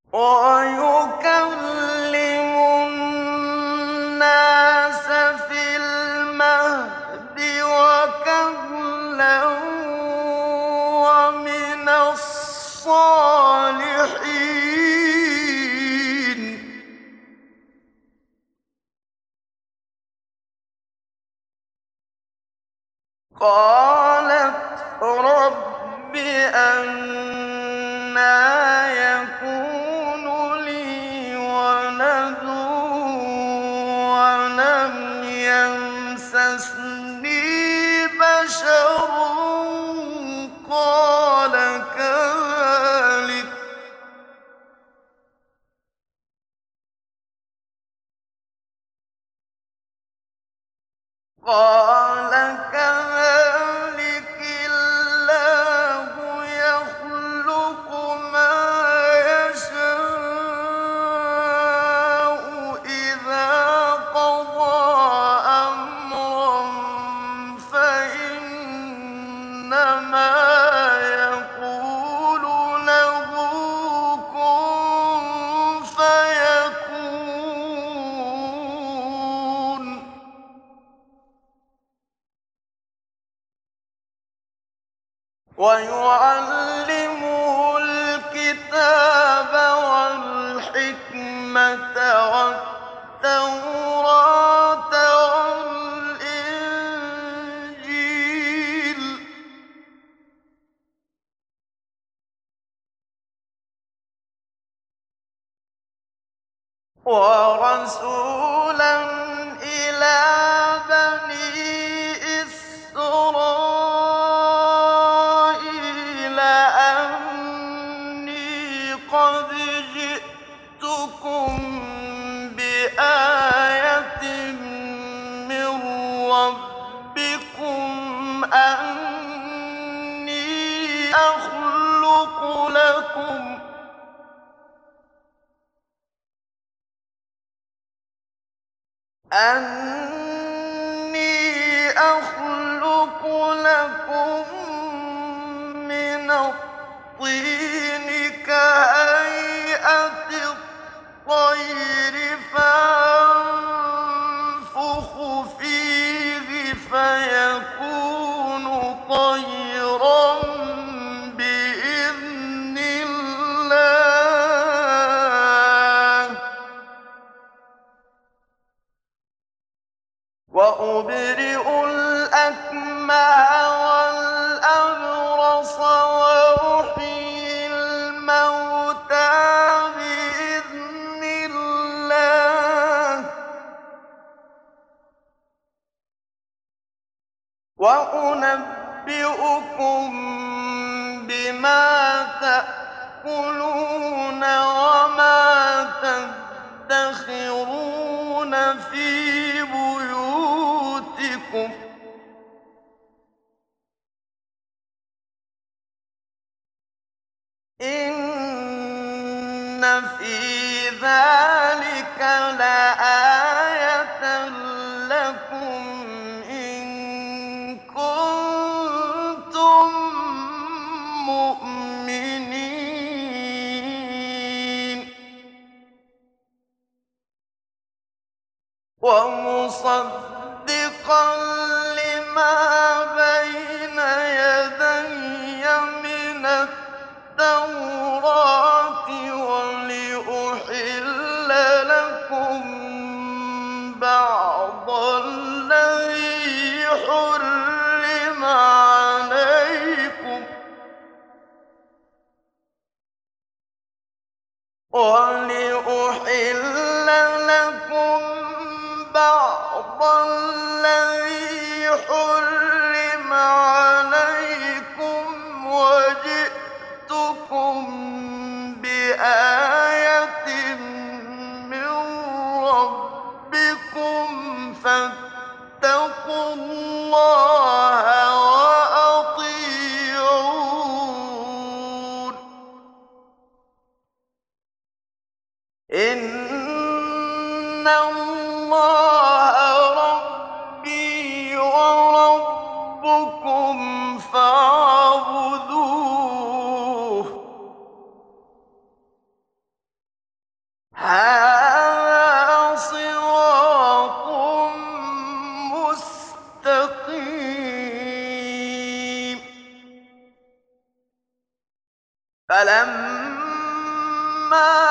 ويكلم الناس في المهد وكهلا ومن الصالحين. قالت رب أنى يكون لي ولد ولم يمسسني بشر قال كذلك الله يخلق ما يشاء إذا قضى أمرا فإنما يقول له كن فيكون. ويعلمه الكتاب والحكمة والتوراة والإنجيل ورسولا إلى بني إسرائيل أني قد جئتكم بآية من ربكم أني أخلق لكم من الطين كهيئة الطير فأنفخ فيه فيكون طيرا بإذن الله. وأبرئ الأكمه والأبرص وأحيي الموتى بإذن الله وأنبئكم بما تأكلون وما تدخرون في بيوتكم إن في ذلك لآية لكم إن كنتم مؤمنين. ومصدقا لما بين يدي من التوراة ولأحل لكم بعض الذي حرم عليكم بعض الذي حرم عليكم وجئتكم بآية من ربكم فاتقوا الله وأطيعون. فلما